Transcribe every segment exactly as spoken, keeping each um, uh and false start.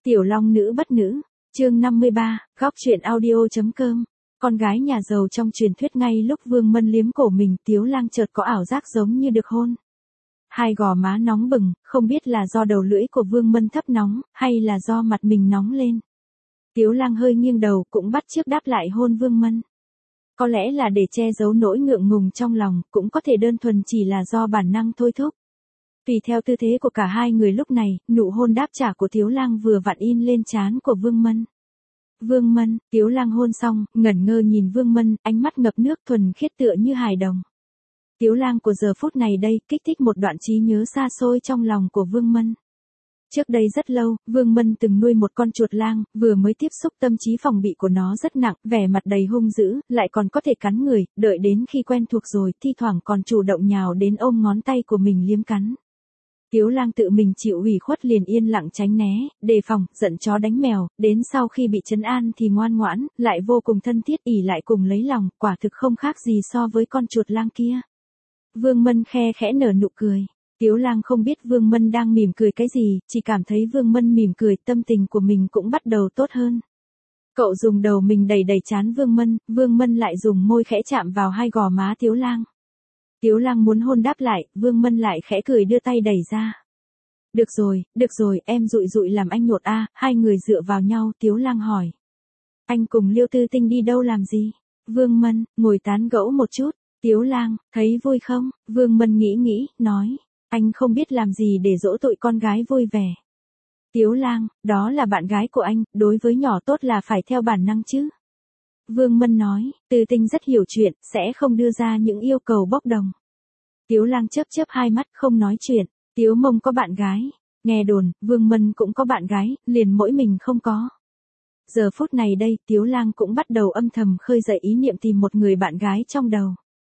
Tiểu Long nữ bất nữ, chương năm mươi ba, góc truyện audio.com. Con gái nhà giàu trong truyền thuyết. Ngay lúc Vương Mân liếm cổ mình, Tiếu Lang chợt có ảo giác giống như được hôn. Hai gò má nóng bừng, không biết là do đầu lưỡi của Vương Mân thấp nóng, hay là do mặt mình nóng lên. Tiếu Lang hơi nghiêng đầu, cũng bắt chước đáp lại hôn Vương Mân. Có lẽ là để che giấu nỗi ngượng ngùng trong lòng, cũng có thể đơn thuần chỉ là do bản năng thôi thúc. Tùy theo tư thế của cả hai người lúc này, nụ hôn đáp trả của Tiếu Lang vừa vặn in lên trán của Vương Mân. Vương Mân, Tiếu Lang hôn xong, ngẩn ngơ nhìn Vương Mân, ánh mắt ngập nước thuần khiết tựa như hài đồng. Tiếu Lang của giờ phút này đây, kích thích một đoạn trí nhớ xa xôi trong lòng của Vương Mân. Trước đây rất lâu, Vương Mân từng nuôi một con chuột lang, vừa mới tiếp xúc tâm trí phòng bị của nó rất nặng, vẻ mặt đầy hung dữ, lại còn có thể cắn người, đợi đến khi quen thuộc rồi, thi thoảng còn chủ động nhào đến ôm ngón tay của mình liếm cắn. Tiếu Lang tự mình chịu ủy khuất liền yên lặng tránh né, đề phòng, giận chó đánh mèo, đến sau khi bị trấn an thì ngoan ngoãn, lại vô cùng thân thiết ỉ lại cùng lấy lòng, quả thực không khác gì so với con chuột lang kia. Vương Mân khe khẽ nở nụ cười. Tiếu Lang không biết Vương Mân đang mỉm cười cái gì, chỉ cảm thấy Vương Mân mỉm cười, tâm tình của mình cũng bắt đầu tốt hơn. Cậu dùng đầu mình đẩy đẩy trán Vương Mân, Vương Mân lại dùng môi khẽ chạm vào hai gò má Tiếu Lang. Tiếu Lang muốn hôn đáp lại, Vương Mân lại khẽ cười đưa tay đẩy ra. Được rồi, được rồi, em dụi dụi làm anh nhột a. Hai người dựa vào nhau, Tiếu Lang hỏi. Anh cùng Liêu Tư Tinh đi đâu làm gì? Vương Mân, ngồi tán gẫu một chút. Tiếu Lang, thấy vui không? Vương Mân nghĩ nghĩ, nói. Anh không biết làm gì để dỗ tụi con gái vui vẻ. Tiếu Lang, đó là bạn gái của anh, đối với nhỏ tốt là phải theo bản năng chứ. Vương Mân nói, Tư Tinh rất hiểu chuyện, sẽ không đưa ra những yêu cầu bốc đồng. Tiếu Lang chớp chớp hai mắt không nói chuyện. Tiếu Mông có bạn gái. Nghe đồn, Vương Mân cũng có bạn gái, liền mỗi mình không có. Giờ phút này đây, Tiếu Lang cũng bắt đầu âm thầm khơi dậy ý niệm tìm một người bạn gái trong đầu.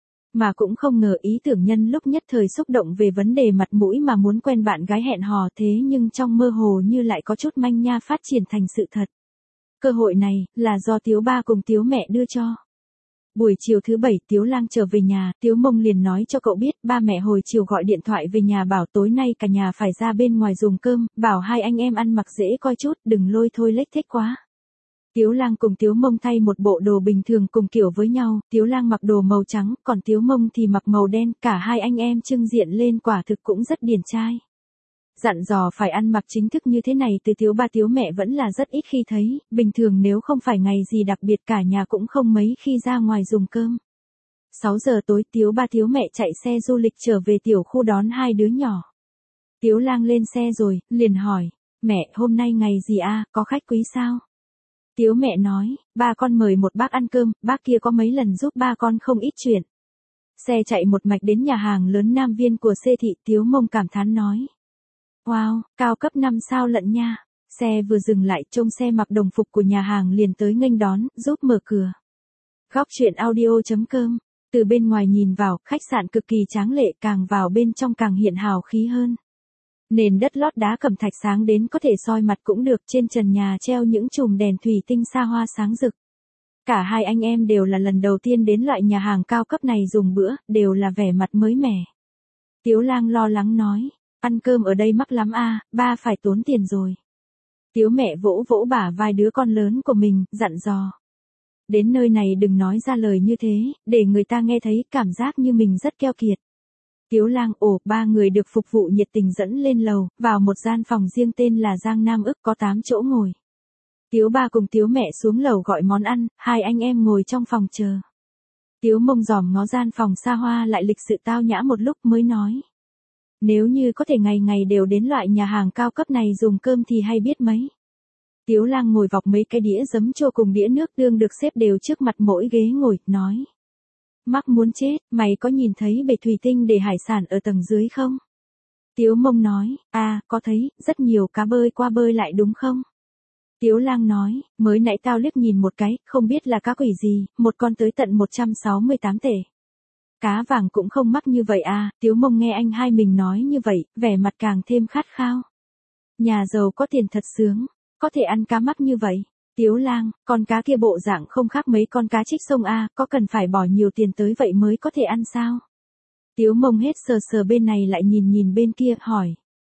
Mà cũng không ngờ ý tưởng nhân lúc nhất thời xúc động về vấn đề mặt mũi mà muốn quen bạn gái hẹn hò, thế nhưng trong mơ hồ như lại có chút manh nha phát triển thành sự thật. Cơ hội này, là do Tiếu ba cùng Tiếu mẹ đưa cho. Buổi chiều thứ bảy Tiếu Lang trở về nhà, Tiếu Mông liền nói cho cậu biết, ba mẹ hồi chiều gọi điện thoại về nhà bảo tối nay cả nhà phải ra bên ngoài dùng cơm, bảo hai anh em ăn mặc dễ coi chút, đừng lôi thôi lếch thếch quá. Tiếu Lang cùng Tiếu Mông thay một bộ đồ bình thường cùng kiểu với nhau, Tiếu Lang mặc đồ màu trắng, còn Tiếu Mông thì mặc màu đen, cả hai anh em trưng diện lên quả thực cũng rất điển trai. Dặn dò phải ăn mặc chính thức như thế này từ Tiếu ba Tiếu mẹ vẫn là rất ít khi thấy, bình thường nếu không phải ngày gì đặc biệt cả nhà cũng không mấy khi ra ngoài dùng cơm. sáu giờ tối Tiếu ba Tiếu mẹ chạy xe du lịch trở về tiểu khu đón hai đứa nhỏ. Tiếu Lang lên xe rồi, liền hỏi, mẹ hôm nay ngày gì a, có khách quý sao? Tiếu mẹ nói, ba con mời một bác ăn cơm, bác kia có mấy lần giúp ba con không ít chuyện. Xe chạy một mạch đến nhà hàng lớn Nam Viên của Xê Thị, Tiếu Mông cảm thán nói. Wow, cao cấp năm sao lận nha. Xe vừa dừng lại, trông xe mặc đồng phục của nhà hàng liền tới nghênh đón, giúp mở cửa. Góc truyện audio.com. Từ bên ngoài nhìn vào, khách sạn cực kỳ tráng lệ, càng vào bên trong càng hiện hào khí hơn. Nền đất lót đá cẩm thạch sáng đến có thể soi mặt cũng được, trên trần nhà treo những chùm đèn thủy tinh xa hoa sáng rực. Cả hai anh em đều là lần đầu tiên đến loại nhà hàng cao cấp này dùng bữa, đều là vẻ mặt mới mẻ. Tiếu Lang lo lắng nói, ăn cơm ở đây mắc lắm a, ba phải tốn tiền rồi. Tiếu mẹ vỗ vỗ bả vai đứa con lớn của mình, dặn dò. Đến nơi này đừng nói ra lời như thế, để người ta nghe thấy cảm giác như mình rất keo kiệt. Tiếu Lang, ồ, ba người được phục vụ nhiệt tình dẫn lên lầu, vào một gian phòng riêng tên là Giang Nam ức, có tám chỗ ngồi. Tiếu ba cùng Tiếu mẹ xuống lầu gọi món ăn, hai anh em ngồi trong phòng chờ. Tiếu Mông dòm ngó gian phòng xa hoa lại lịch sự tao nhã một lúc mới nói. Nếu như có thể ngày ngày đều đến loại nhà hàng cao cấp này dùng cơm thì hay biết mấy. Tiếu Lang ngồi vọc mấy cái đĩa giấm chua cùng đĩa nước tương được xếp đều trước mặt mỗi ghế ngồi, nói. Mắc muốn chết, mày có nhìn thấy bể thủy tinh để hải sản ở tầng dưới không? Tiếu Mông nói, à, có thấy, rất nhiều cá bơi qua bơi lại đúng không? Tiếu Lang nói, mới nãy tao liếc nhìn một cái, không biết là cá quỷ gì, một con tới tận một trăm sáu mươi tám tể. Cá vàng cũng không mắc như vậy à, Tiếu Mông nghe anh hai mình nói như vậy, vẻ mặt càng thêm khát khao. Nhà giàu có tiền thật sướng, có thể ăn cá mắc như vậy. Tiếu Lang, con cá kia bộ dạng không khác mấy con cá trích sông a, có cần phải bỏ nhiều tiền tới vậy mới có thể ăn sao? Tiếu Mông hết sờ sờ bên này lại nhìn nhìn bên kia, hỏi.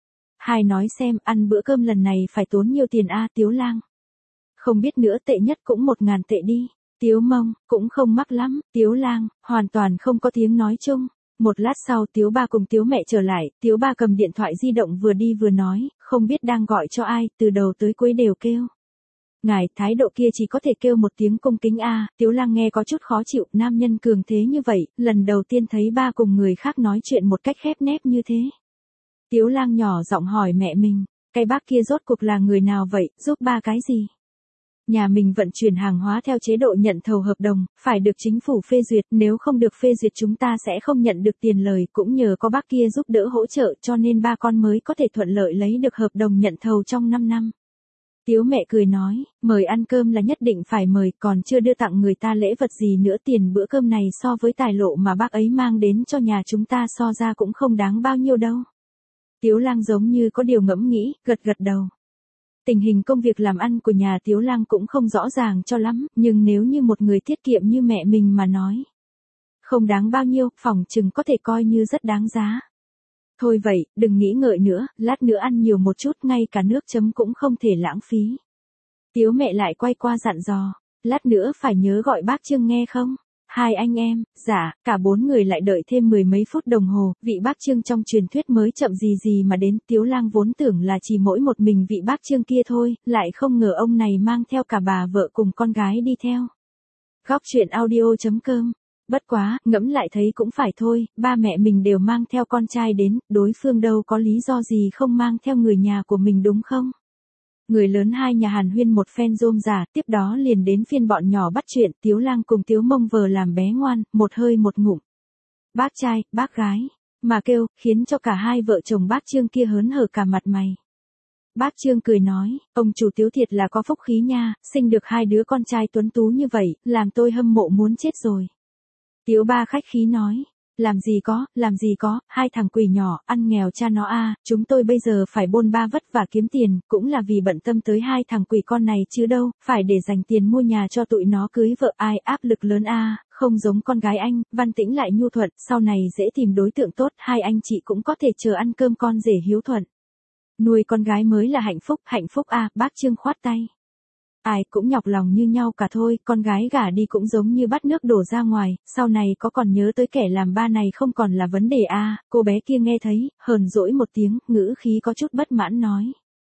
Hai nói xem, ăn bữa cơm lần này phải tốn nhiêu tiền a Tiếu Lang? Không biết nữa, tệ nhất cũng một ngàn tệ đi. Tiếu Mông, cũng không mắc lắm. Tiếu Lang, hoàn toàn không có tiếng nói chung. Một lát sau Tiếu ba cùng Tiếu mẹ trở lại, Tiếu ba cầm điện thoại di động vừa đi vừa nói, không biết đang gọi cho ai, từ đầu tới cuối đều kêu. Ngài, thái độ kia chỉ có thể kêu một tiếng cung kính a. Tiếu Lang nghe có chút khó chịu, nam nhân cường thế như vậy, lần đầu tiên thấy ba cùng người khác nói chuyện một cách khép nép như thế. Tiếu Lang nhỏ giọng hỏi mẹ mình, cái bác kia rốt cuộc là người nào vậy, giúp ba cái gì? Nhà mình vận chuyển hàng hóa theo chế độ nhận thầu hợp đồng, phải được chính phủ phê duyệt, nếu không được phê duyệt chúng ta sẽ không nhận được tiền lời, cũng nhờ có bác kia giúp đỡ hỗ trợ cho nên ba con mới có thể thuận lợi lấy được hợp đồng nhận thầu trong năm năm. Tiếu mẹ cười nói, mời ăn cơm là nhất định phải mời, còn chưa đưa tặng người ta lễ vật gì nữa, tiền bữa cơm này so với tài lộ mà bác ấy mang đến cho nhà chúng ta so ra cũng không đáng bao nhiêu đâu. Tiếu Lang giống như có điều ngẫm nghĩ, gật gật đầu. Tình hình công việc làm ăn của nhà Tiếu Lang cũng không rõ ràng cho lắm, nhưng nếu như một người tiết kiệm như mẹ mình mà nói, không đáng bao nhiêu, phỏng chừng có thể coi như rất đáng giá. Thôi vậy, đừng nghĩ ngợi nữa, lát nữa ăn nhiều một chút, ngay cả nước chấm cũng không thể lãng phí. Tiếu mẹ lại quay qua dặn dò, lát nữa phải nhớ gọi bác Trương nghe không? Hai anh em, dạ, cả bốn người lại đợi thêm mười mấy phút đồng hồ, vị bác Trương trong truyền thuyết mới chậm gì gì mà đến. Tiếu Lang vốn tưởng là chỉ mỗi một mình vị bác Trương kia thôi, lại không ngờ ông này mang theo cả bà vợ cùng con gái đi theo. Góc truyện audio chấm com. Bất quá, ngẫm lại thấy cũng phải thôi, ba mẹ mình đều mang theo con trai đến, đối phương đâu có lý do gì không mang theo người nhà của mình đúng không? Người lớn hai nhà hàn huyên một phen rôm rả, tiếp đó liền đến phiên bọn nhỏ bắt chuyện, Tiếu Lang cùng Tiếu Mông vờ làm bé ngoan, một hơi một ngụm. Bác trai, bác gái, mà kêu, khiến cho cả hai vợ chồng bác Trương kia hớn hở cả mặt mày. Bác Trương cười nói, ông chủ Tiếu thiệt là có phúc khí nha, sinh được hai đứa con trai tuấn tú như vậy, làm tôi hâm mộ muốn chết rồi. Tiếu ba khách khí nói, làm gì có, làm gì có, hai thằng quỷ nhỏ, ăn nghèo cha nó a, chúng tôi bây giờ phải bôn ba vất vả kiếm tiền, cũng là vì bận tâm tới hai thằng quỷ con này chứ đâu, phải để dành tiền mua nhà cho tụi nó cưới vợ, ai áp lực lớn a, không giống con gái anh, Văn Tĩnh lại nhu thuận, sau này dễ tìm đối tượng tốt, hai anh chị cũng có thể chờ ăn cơm con rể hiếu thuận. Nuôi con gái mới là hạnh phúc, hạnh phúc a, bác Trương khoát tay. Ai cũng nhọc lòng như nhau cả thôi, con gái gả đi cũng giống như bắt nước đổ ra ngoài, sau này có còn nhớ tới kẻ làm ba này không còn là vấn đề a. À, cô bé kia nghe thấy, hờn dỗi một tiếng, ngữ khí có chút bất mãn nói.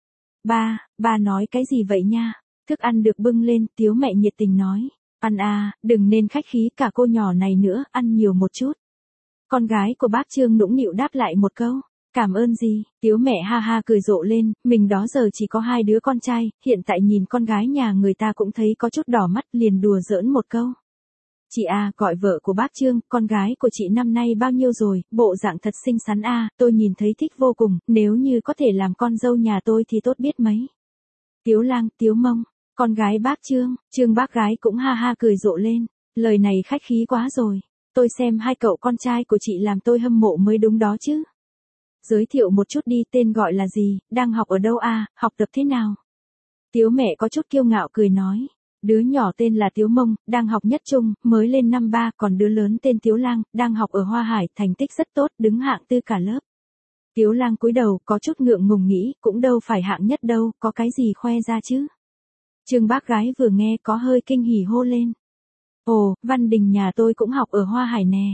Ba, ba nói cái gì vậy nha? Thức ăn được bưng lên, Tiếu mẹ nhiệt tình nói. Ăn à, đừng nên khách khí, cả cô nhỏ này nữa, ăn nhiều một chút. Con gái của bác Trương nũng nịu đáp lại một câu. Cảm ơn gì, Tiếu mẹ ha ha cười rộ lên, mình đó giờ chỉ có hai đứa con trai, hiện tại nhìn con gái nhà người ta cũng thấy có chút đỏ mắt, liền đùa giỡn một câu. Chị à, gọi vợ của bác Trương, con gái của chị năm nay bao nhiêu rồi, bộ dạng thật xinh xắn à, tôi nhìn thấy thích vô cùng, nếu như có thể làm con dâu nhà tôi thì tốt biết mấy. Tiếu Lang, Tiếu Mông, con gái bác Trương, Trương bác gái cũng ha ha cười rộ lên, lời này khách khí quá rồi, tôi xem hai cậu con trai của chị làm tôi hâm mộ mới đúng đó chứ. Giới thiệu một chút đi, tên gọi là gì, đang học ở đâu à, học tập thế nào? Tiếu mẹ có chút kiêu ngạo cười nói, đứa nhỏ tên là Tiếu Mông, đang học nhất trung, mới lên năm ba, còn đứa lớn tên Tiếu Lang, đang học ở Hoa Hải, thành tích rất tốt, đứng hạng tư cả lớp. Tiếu Lang cúi đầu, có chút ngượng ngùng nghĩ, cũng đâu phải hạng nhất đâu, có cái gì khoe ra chứ? Trương bác gái vừa nghe có hơi kinh hỉ hô lên. Ồ, Văn Đình nhà tôi cũng học ở Hoa Hải nè.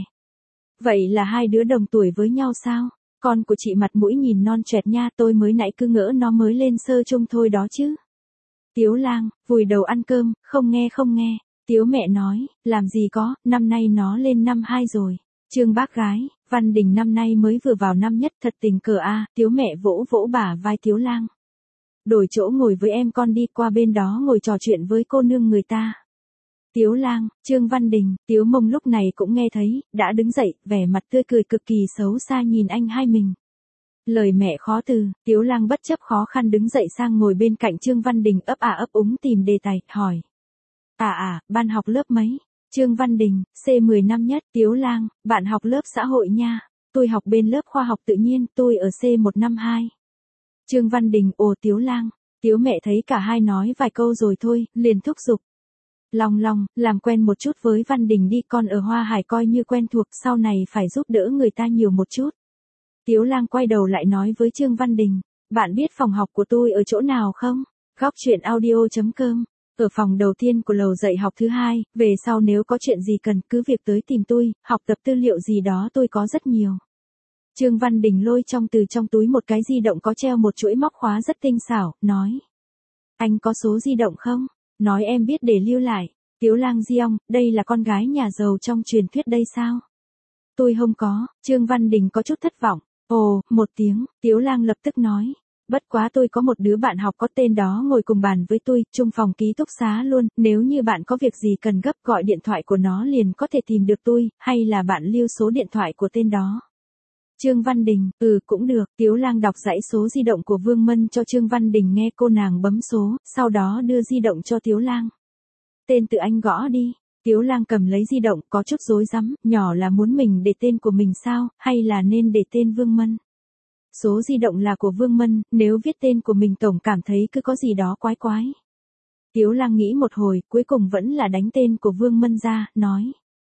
Vậy là hai đứa đồng tuổi với nhau sao? Con của chị mặt mũi nhìn non choẹt nha, tôi mới nãy cứ ngỡ nó mới lên sơ trung thôi đó chứ. Tiếu Lang, vùi đầu ăn cơm, không nghe không nghe. Tiếu mẹ nói, làm gì có, năm nay nó lên năm hai rồi. Trương bác gái, Văn Đình năm nay mới vừa vào năm nhất, thật tình cờ a. À, Tiếu mẹ vỗ vỗ bả vai Tiếu Lang. Đổi chỗ ngồi với em con đi, qua bên đó ngồi trò chuyện với cô nương người ta. Tiếu Lang, Trương Văn Đình, Tiếu Mông lúc này cũng nghe thấy, đã đứng dậy, vẻ mặt tươi cười cực kỳ xấu xa nhìn anh hai mình. Lời mẹ khó từ, Tiếu Lang bất chấp khó khăn đứng dậy sang ngồi bên cạnh Trương Văn Đình, ấp à ấp úng tìm đề tài, hỏi. À à, bạn học lớp mấy? Trương Văn Đình, C mười năm nhất. Tiếu Lang, bạn học lớp xã hội nha. Tôi học bên lớp khoa học tự nhiên, tôi ở C một năm hai. Trương Văn Đình, ồ Tiếu Lang. Tiếu mẹ thấy cả hai nói vài câu rồi thôi, liền thúc giục. Long long, làm quen một chút với Văn Đình đi, con ở Hoa Hải coi như quen thuộc, sau này phải giúp đỡ người ta nhiều một chút. Tiếu Lang quay đầu lại nói với Trương Văn Đình, Bạn biết phòng học của tôi ở chỗ nào không? Góc chuyện audio chấm com. Ở phòng đầu tiên của lầu dạy học thứ hai, về sau nếu có chuyện gì cần cứ việc tới tìm tôi, học tập tư liệu gì đó tôi có rất nhiều. Trương Văn Đình lôi trong từ trong túi một cái di động có treo một chuỗi móc khóa rất tinh xảo, nói. Anh có số di động không? Nói em biết để lưu lại. Tiếu Lang Diong, đây là con gái nhà giàu trong truyền thuyết đây sao? Tôi không có, Trương Văn Đình có chút thất vọng. Ồ, một tiếng, Tiếu Lang lập tức nói. Bất quá tôi có một đứa bạn học có tên đó ngồi cùng bàn với tôi, chung phòng ký túc xá luôn, nếu như bạn có việc gì cần gấp gọi điện thoại của nó liền có thể tìm được tôi, hay là bạn lưu số điện thoại của tên đó. Trương Văn Đình, ừ cũng được, Tiếu Lang đọc dãy số di động của Vương Mân cho Trương Văn Đình nghe, cô nàng bấm số, sau đó đưa di động cho Tiếu Lang. Tên tự anh gõ đi. Tiếu Lang cầm lấy di động, có chút rối rắm, nhỏ là muốn mình để tên của mình sao, hay là nên để tên Vương Mân. Số di động là của Vương Mân, nếu viết tên của mình tổng cảm thấy cứ có gì đó quái quái. Tiếu Lang nghĩ một hồi, cuối cùng vẫn là đánh tên của Vương Mân ra, nói.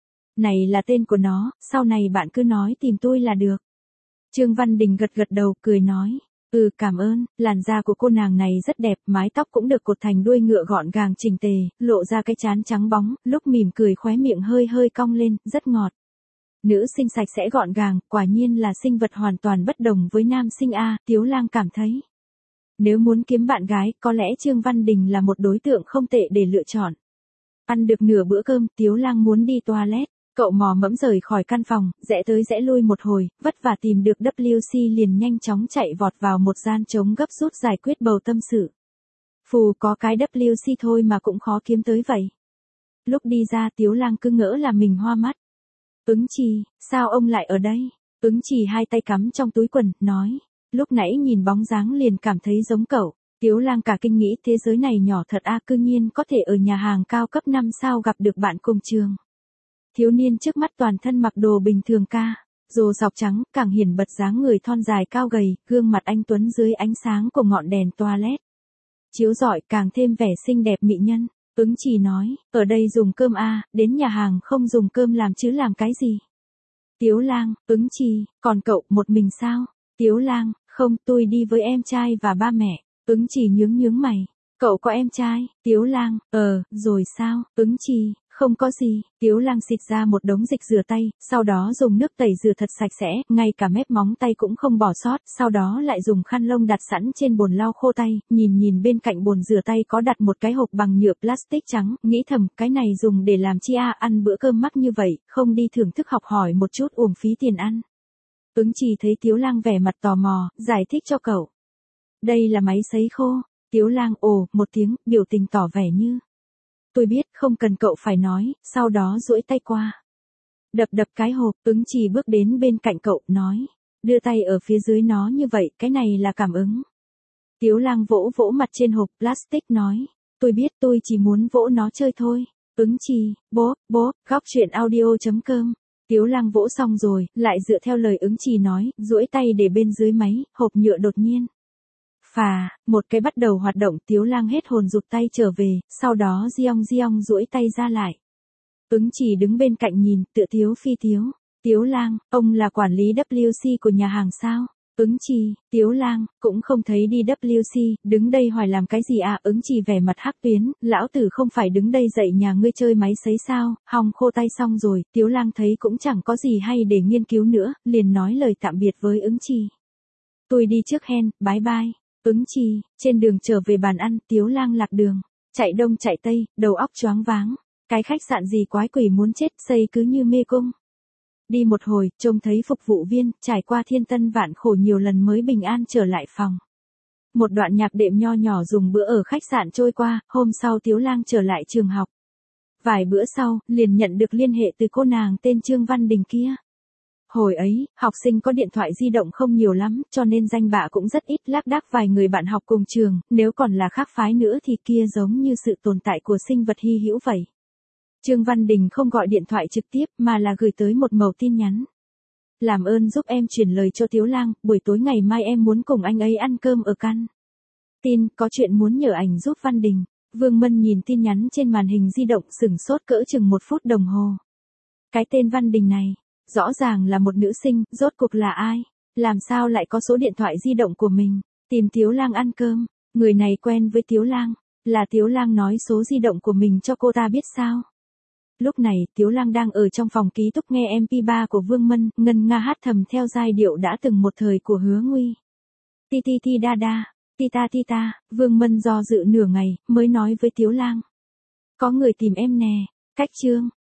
Này là tên của nó, sau này bạn cứ nói tìm tôi là được. Trương Văn Đình gật gật đầu, cười nói. Ừ cảm ơn, làn da của cô nàng này rất đẹp, mái tóc cũng được cột thành đuôi ngựa gọn gàng chỉnh tề, lộ ra cái trán trắng bóng, lúc mỉm cười khóe miệng hơi hơi cong lên, rất ngọt. Nữ sinh sạch sẽ gọn gàng, quả nhiên là sinh vật hoàn toàn bất đồng với nam sinh A, Tiếu Lang cảm thấy. Nếu muốn kiếm bạn gái, có lẽ Trương Văn Đình là một đối tượng không tệ để lựa chọn. Ăn được nửa bữa cơm, Tiếu Lang muốn đi toilet. Cậu mò mẫm rời khỏi căn phòng, rẽ tới rẽ lui một hồi, vất vả tìm được W C liền nhanh chóng chạy vọt vào một gian trống gấp rút giải quyết bầu tâm sự. Phù có cái W C thôi mà cũng khó kiếm tới vậy. Lúc đi ra Tiếu Lang cứ ngỡ là mình hoa mắt. Ứng Trì, sao ông lại ở đây? Ứng Trì hai tay cắm trong túi quần, nói. Lúc nãy nhìn bóng dáng liền cảm thấy giống cậu. Tiếu Lang cả kinh nghĩ thế giới này nhỏ thật a, cư nhiên có thể ở nhà hàng cao cấp năm sao gặp được bạn cùng trường. Thiếu niên trước mắt toàn thân mặc đồ bình thường ca, rồ sọc trắng, càng hiển bật dáng người thon dài cao gầy, gương mặt anh tuấn dưới ánh sáng của ngọn đèn toilet. Chiếu rọi càng thêm vẻ xinh đẹp mị nhân. Ứng Trì nói, ở đây dùng cơm a, đến nhà hàng không dùng cơm làm chứ làm cái gì. Tiếu Lang, Ứng Trì, còn cậu một mình sao? Tiếu Lang, không, tôi đi với em trai và ba mẹ. Ứng Trì nhướng nhướng mày, cậu có em trai? Tiếu Lang, ờ, rồi sao? Ứng Trì, không có gì. Tiếu Lang xịt ra một đống dịch rửa tay, sau đó dùng nước tẩy rửa thật sạch sẽ, ngay cả mép móng tay cũng không bỏ sót, sau đó lại dùng khăn lông đặt sẵn trên bồn lau khô tay, nhìn nhìn bên cạnh bồn rửa tay có đặt một cái hộp bằng nhựa plastic trắng, nghĩ thầm, cái này dùng để làm chi a, ăn bữa cơm mắc như vậy, không đi thưởng thức học hỏi một chút uổng phí tiền ăn. Ứng Trì thấy Tiếu Lang vẻ mặt tò mò, giải thích cho cậu. Đây là máy sấy khô. Tiếu Lang ồ một tiếng, biểu tình tỏ vẻ như. Tôi biết, không cần cậu phải nói, sau đó duỗi tay qua. Đập đập cái hộp, Ứng Trì bước đến bên cạnh cậu, nói. Đưa tay ở phía dưới nó như vậy, cái này là cảm ứng. Tiếu Lang vỗ vỗ mặt trên hộp plastic nói. Tôi biết, tôi chỉ muốn vỗ nó chơi thôi. Ứng Trì, bố, bố, góc chuyện audio chấm com. Tiếu Lang vỗ xong rồi, lại dựa theo lời Ứng Trì nói, duỗi tay để bên dưới máy, hộp nhựa đột nhiên. Phà, một cái bắt đầu hoạt động, Tiếu Lang hết hồn rụt tay trở về, sau đó giong giong duỗi tay ra lại. Ứng Trì đứng bên cạnh nhìn, tựa Tiếu phi Tiếu. Tiếu Lang, ông là quản lý W C của nhà hàng sao? Ứng Trì, Tiếu Lang, cũng không thấy đi W C, đứng đây hỏi làm cái gì à? Ứng Trì vẻ mặt hắc tuyến, lão tử không phải đứng đây dạy nhà ngươi chơi máy sấy sao? Hòng khô tay xong rồi, Tiếu Lang thấy cũng chẳng có gì hay để nghiên cứu nữa, liền nói lời tạm biệt với Ứng Trì. Tôi đi trước hen, bye bye. Ứng Trì, trên đường trở về bàn ăn, Tiếu Lang lạc đường, chạy đông chạy tây, đầu óc choáng váng. Cái khách sạn gì quái quỷ muốn chết, xây cứ như mê cung. Đi một hồi, trông thấy phục vụ viên, trải qua thiên tân vạn khổ nhiều lần mới bình an trở lại phòng. Một đoạn nhạc đệm nho nhỏ dùng bữa ở khách sạn trôi qua, hôm sau Tiếu Lang trở lại trường học. Vài bữa sau, liền nhận được liên hệ từ cô nàng tên Trương Văn Đình kia. Hồi ấy, học sinh có điện thoại di động không nhiều lắm, cho nên danh bạ cũng rất ít, lác đác vài người bạn học cùng trường, nếu còn là khác phái nữa thì kia giống như sự tồn tại của sinh vật hy hữu vậy. Trương Văn Đình không gọi điện thoại trực tiếp mà là gửi tới một mẩu tin nhắn. Làm ơn giúp em chuyển lời cho Tiếu Lang, buổi tối ngày mai em muốn cùng anh ấy ăn cơm ở căn. Tin, có chuyện muốn nhờ ảnh giúp Văn Đình. Vương Mân nhìn tin nhắn trên màn hình di động sửng sốt cỡ chừng một phút đồng hồ. Cái tên Văn Đình này, rõ ràng là một nữ sinh, rốt cuộc là ai? Làm sao lại có số điện thoại di động của mình? Tìm Tiếu Lang ăn cơm, người này quen với Tiếu Lang, là Tiếu Lang nói số di động của mình cho cô ta biết sao. Lúc này Tiếu Lang đang ở trong phòng ký túc nghe em pê ba của Vương Mân, ngân nga hát thầm theo giai điệu đã từng một thời của Hứa Nguy. Ti ti ti đa đa, ti ta ti ta, Vương Mân do dự nửa ngày, mới nói với Tiếu Lang. Có người tìm em nè, cách chương.